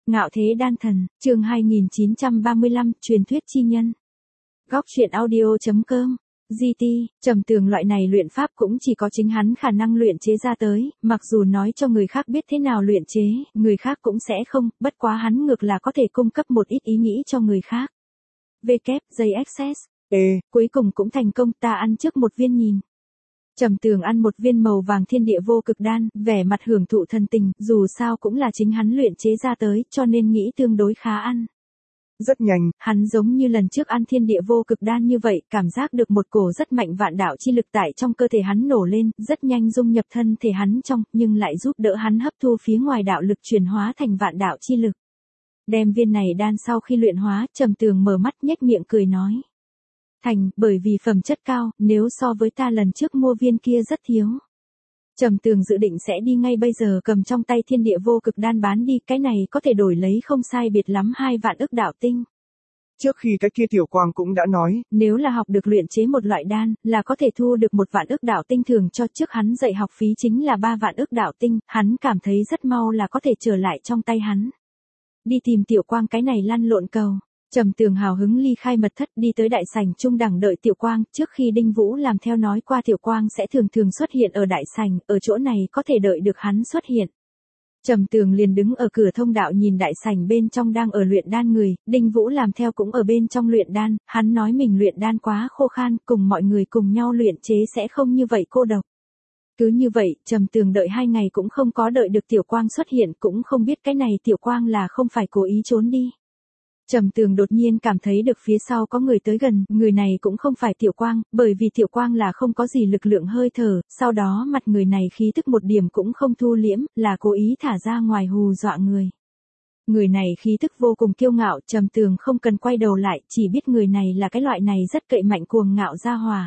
Ngạo thế đan thần, chương 2935, truyền thuyết chi nhân. Góc truyện audio.com. GT, Trầm Tường loại này luyện pháp cũng chỉ có chính hắn khả năng luyện chế ra tới, mặc dù nói cho người khác biết thế nào luyện chế, người khác cũng sẽ không, bất quá hắn ngược là có thể cung cấp một ít ý nghĩ cho người khác. JXS. Cuối cùng cũng thành công, ta ăn trước một viên nhìn. Trầm Tường ăn một viên màu vàng thiên địa vô cực đan, vẻ mặt hưởng thụ thần tình, dù sao cũng là chính hắn luyện chế ra tới, cho nên nghĩ tương đối khá ăn. Rất nhanh, hắn giống như lần trước ăn thiên địa vô cực đan như vậy, cảm giác được một cổ rất mạnh vạn đạo chi lực tại trong cơ thể hắn nổ lên, rất nhanh dung nhập thân thể hắn trong, nhưng lại giúp đỡ hắn hấp thu phía ngoài đạo lực chuyển hóa thành vạn đạo chi lực. Đem viên này đan sau khi luyện hóa, Trầm Tường mở mắt nhếch miệng cười nói. Thành, bởi vì phẩm chất cao, nếu so với ta lần trước mua viên kia rất thiếu. Trầm Tường dự định sẽ đi ngay bây giờ cầm trong tay thiên địa vô cực đan bán đi, cái này có thể đổi lấy không sai biệt lắm 2 vạn ức đạo tinh. Trước khi cái kia Tiểu Quang cũng đã nói, nếu là học được luyện chế một loại đan, là có thể thu được 1 vạn ức đạo tinh thường cho trước hắn dạy học phí chính là 3 vạn ức đạo tinh, hắn cảm thấy rất mau là có thể trở lại trong tay hắn. Đi tìm Tiểu Quang cái này lăn lộn cầu. Trầm Tường hào hứng ly khai mật thất đi tới đại sảnh trung đẳng đợi Tiểu Quang, trước khi Đinh Vũ làm theo nói qua Tiểu Quang sẽ thường thường xuất hiện ở đại sảnh, ở chỗ này có thể đợi được hắn xuất hiện. Trầm Tường liền đứng ở cửa thông đạo nhìn đại sảnh bên trong đang ở luyện đan người, Đinh Vũ làm theo cũng ở bên trong luyện đan, hắn nói mình luyện đan quá khô khan, cùng mọi người cùng nhau luyện chế sẽ không như vậy cô độc. Cứ như vậy, Trầm Tường đợi 2 ngày cũng không có đợi được Tiểu Quang xuất hiện, cũng không biết cái này Tiểu Quang là không phải cố ý trốn đi. Trầm Tường đột nhiên cảm thấy được phía sau có người tới gần, người này cũng không phải Tiểu Quang, bởi vì Tiểu Quang là không có gì lực lượng hơi thở, sau đó mặt người này khí tức một điểm cũng không thu liễm, là cố ý thả ra ngoài hù dọa người. Người này khí tức vô cùng kiêu ngạo, Trầm Tường không cần quay đầu lại, chỉ biết người này là cái loại này rất cậy mạnh cuồng ngạo gia hòa.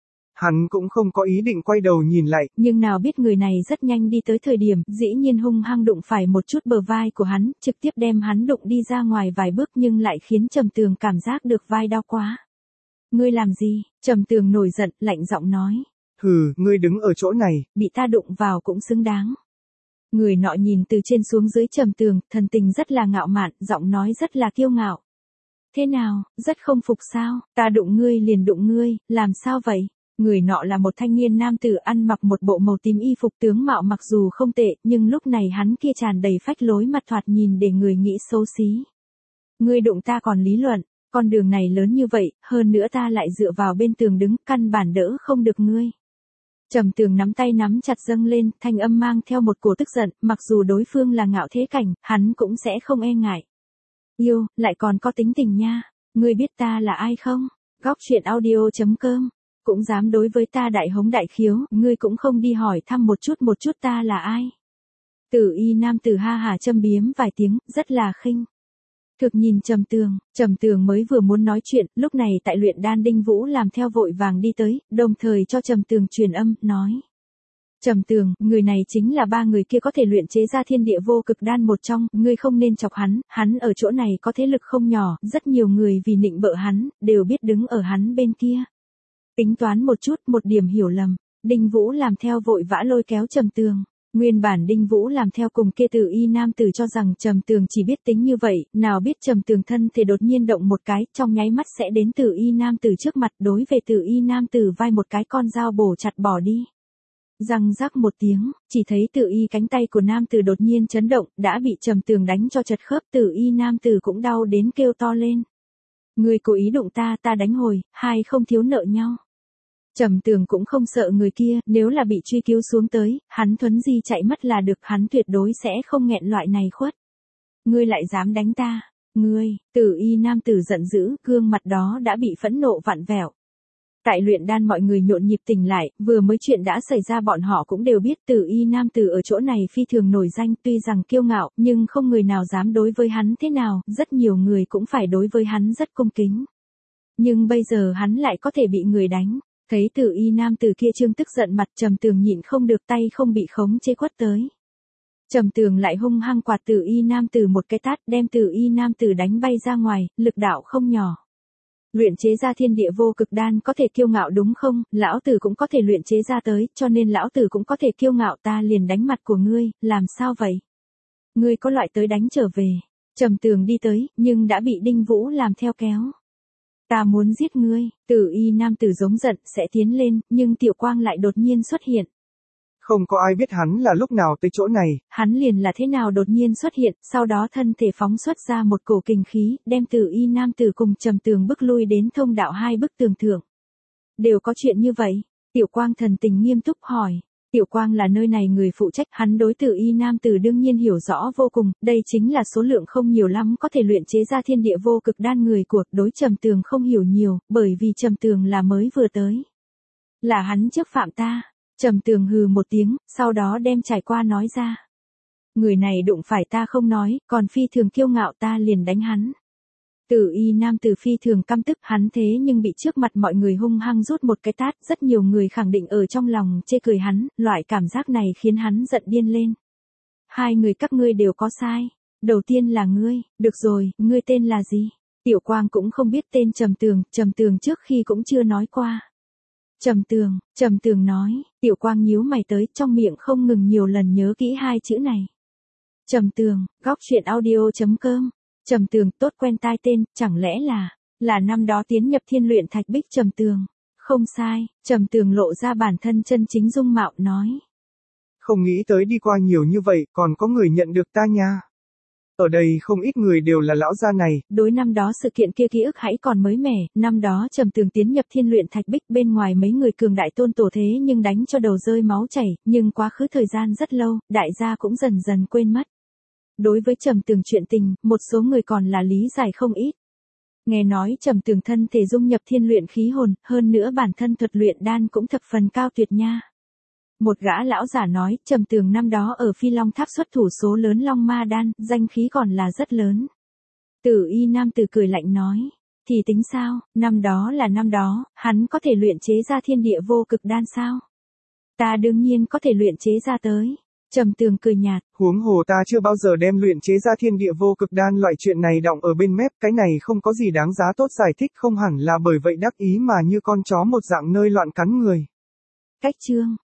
Hắn cũng không có ý định quay đầu nhìn lại. Nhưng nào biết người này rất nhanh đi tới thời điểm, dĩ nhiên hung hăng đụng phải một chút bờ vai của hắn, trực tiếp đem hắn đụng đi ra ngoài vài bước nhưng lại khiến Trầm Tường cảm giác được vai đau quá. Ngươi làm gì? Trầm Tường nổi giận, lạnh giọng nói. Hừ, ngươi đứng ở chỗ này. Bị ta đụng vào cũng xứng đáng. Người nọ nhìn từ trên xuống dưới Trầm Tường, thần tình rất là ngạo mạn, giọng nói rất là kiêu ngạo. Thế nào, rất không phục sao? Ta đụng ngươi liền đụng ngươi, làm sao vậy? Người nọ là một thanh niên nam tử ăn mặc một bộ màu tím y phục tướng mạo mặc dù không tệ, nhưng lúc này hắn kia tràn đầy phách lối mặt thoạt nhìn để người nghĩ xấu xí. Ngươi đụng ta còn lý luận, con đường này lớn như vậy, hơn nữa ta lại dựa vào bên tường đứng, căn bản đỡ không được ngươi. Trầm Tường nắm tay nắm chặt dâng lên, thanh âm mang theo một cổ tức giận, mặc dù đối phương là ngạo thế cảnh, hắn cũng sẽ không e ngại. Yêu, lại còn có tính tình nha, ngươi biết ta là ai không? Góc truyện audio.com. Cũng dám đối với ta đại hống đại khiếu, ngươi cũng không đi hỏi thăm một chút ta là ai. Tử y nam tử ha hà châm biếm vài tiếng, rất là khinh. Thực nhìn Trầm Tường mới vừa muốn nói chuyện, lúc này tại luyện đan Đinh Vũ làm theo vội vàng đi tới, đồng thời cho Trầm Tường truyền âm, nói. Trầm Tường, người này chính là 3 người kia có thể luyện chế ra thiên địa vô cực đan một trong, ngươi không nên chọc hắn ở chỗ này có thế lực không nhỏ, rất nhiều người vì nịnh bợ hắn, đều biết đứng ở hắn bên kia. Tính toán một chút, một điểm hiểu lầm, Đinh Vũ làm theo vội vã lôi kéo Trầm Tường. Nguyên bản Đinh Vũ làm theo cùng kia Tử y nam tử cho rằng Trầm Tường chỉ biết tính như vậy, nào biết Trầm Tường thân thể đột nhiên động một cái, trong nháy mắt sẽ đến Tử y nam tử trước mặt, đối về Tử y nam tử vai một cái con dao bổ chặt bỏ đi. Răng rắc một tiếng, chỉ thấy Tử y cánh tay của nam tử đột nhiên chấn động, đã bị Trầm Tường đánh cho chật khớp, Tử y nam tử cũng đau đến kêu to lên. Ngươi cố ý đụng ta đánh hồi, hai không thiếu nợ nhau. Trầm Tường cũng không sợ người kia, nếu là bị truy cứu xuống tới, hắn thuấn di chạy mất là được, hắn tuyệt đối sẽ không nghẹn loại này khuất. Ngươi lại dám đánh ta, ngươi, Tử y nam tử giận dữ, gương mặt đó đã bị phẫn nộ vặn vẹo. Tại luyện đan mọi người nhộn nhịp tỉnh lại, vừa mới chuyện đã xảy ra bọn họ cũng đều biết Tử y nam tử ở chỗ này phi thường nổi danh, tuy rằng kiêu ngạo, nhưng không người nào dám đối với hắn thế nào, rất nhiều người cũng phải đối với hắn rất cung kính. Nhưng bây giờ hắn lại có thể bị người đánh. Thấy Tử y nam tử kia trương tức giận mặt, Trầm Tường nhịn không được, tay không bị khống chế quất tới. Trầm Tường lại hung hăng quạt Tử y nam tử một cái tát, đem Tử y nam tử đánh bay ra ngoài, lực đạo không nhỏ. Luyện chế ra thiên địa vô cực đan có thể kiêu ngạo đúng không, lão tử cũng có thể luyện chế ra tới, cho nên lão tử cũng có thể kiêu ngạo, ta liền đánh mặt của ngươi, làm sao vậy? Ngươi có loại tới đánh trở về. Trầm Tường đi tới, nhưng đã bị Đinh Vũ làm theo kéo. Ta muốn giết ngươi, Tử Y nam tử giống giận sẽ tiến lên, nhưng Tiểu Quang lại đột nhiên xuất hiện. Không có ai biết hắn là lúc nào tới chỗ này. Hắn liền là thế nào đột nhiên xuất hiện, sau đó thân thể phóng xuất ra một cổ kình khí, đem Tử Y nam tử cùng Trầm Tường bức lui đến thông đạo 2 bức tường thượng. Đều có chuyện như vậy, Tiểu Quang thần tình nghiêm túc hỏi. Tiểu Quang là nơi này người phụ trách, hắn đối Tử Y nam tử đương nhiên hiểu rõ vô cùng, đây chính là số lượng không nhiều lắm có thể luyện chế ra thiên địa vô cực đan người của, đối Trầm Tường không hiểu nhiều, bởi vì Trầm Tường là mới vừa tới. Là hắn trước phạm ta. Trầm Tường hừ một tiếng, sau đó đem trải qua nói ra. Người này đụng phải ta không nói, còn phi thường kiêu ngạo ta liền đánh hắn. Tử Y nam tử phi thường căm tức hắn thế nhưng bị trước mặt mọi người hung hăng rút một cái tát, rất nhiều người khẳng định ở trong lòng chê cười hắn, loại cảm giác này khiến hắn giận điên lên. Hai người các ngươi đều có sai. Đầu tiên là ngươi, được rồi, ngươi tên là gì? Tiểu Quang cũng không biết tên Trầm Tường trước khi cũng chưa nói qua. Trầm Tường nói, Tiểu Quang nhíu mày tới, trong miệng không ngừng nhiều lần nhớ kỹ hai chữ này. Trầm Tường, góc chuyện audio.com. Trầm Tường tốt quen tai tên, chẳng lẽ là năm đó tiến nhập Thiên Luyện Thạch Bích Trầm Tường. Không sai, Trầm Tường lộ ra bản thân chân chính dung mạo nói. Không nghĩ tới đi qua nhiều như vậy, còn có người nhận được ta nha. Ở đây không ít người đều là lão gia này. Đối năm đó sự kiện kia ký ức hãy còn mới mẻ, năm đó Trầm Tường tiến nhập Thiên Luyện Thạch Bích, bên ngoài mấy người cường đại tôn tổ thế nhưng đánh cho đầu rơi máu chảy, nhưng quá khứ thời gian rất lâu, đại gia cũng dần dần quên mất. Đối với Trầm Tường chuyện tình, một số người còn là lý giải không ít. Nghe nói Trầm Tường thân thể dung nhập thiên luyện khí hồn, hơn nữa bản thân thuật luyện đan cũng thập phần cao tuyệt nha. Một gã lão giả nói, Trầm Tường năm đó ở Phi Long Tháp xuất thủ số lớn Long Ma đan, danh khí còn là rất lớn. Tử Y nam tử cười lạnh nói, thì tính sao, năm đó là năm đó, hắn có thể luyện chế ra thiên địa vô cực đan sao? Ta đương nhiên có thể luyện chế ra tới. Trầm Tường cười nhạt. Huống hồ ta chưa bao giờ đem luyện chế ra thiên địa vô cực đan loại chuyện này đọng ở bên mép, cái này không có gì đáng giá tốt giải thích, không hẳn là bởi vậy đắc ý mà như con chó một dạng nơi loạn cắn người. Cách chương